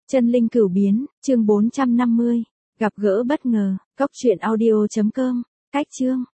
Chân linh cửu biến, chương 450. Gặp gỡ bất ngờ, cốc truyện audio.com. Cách chương.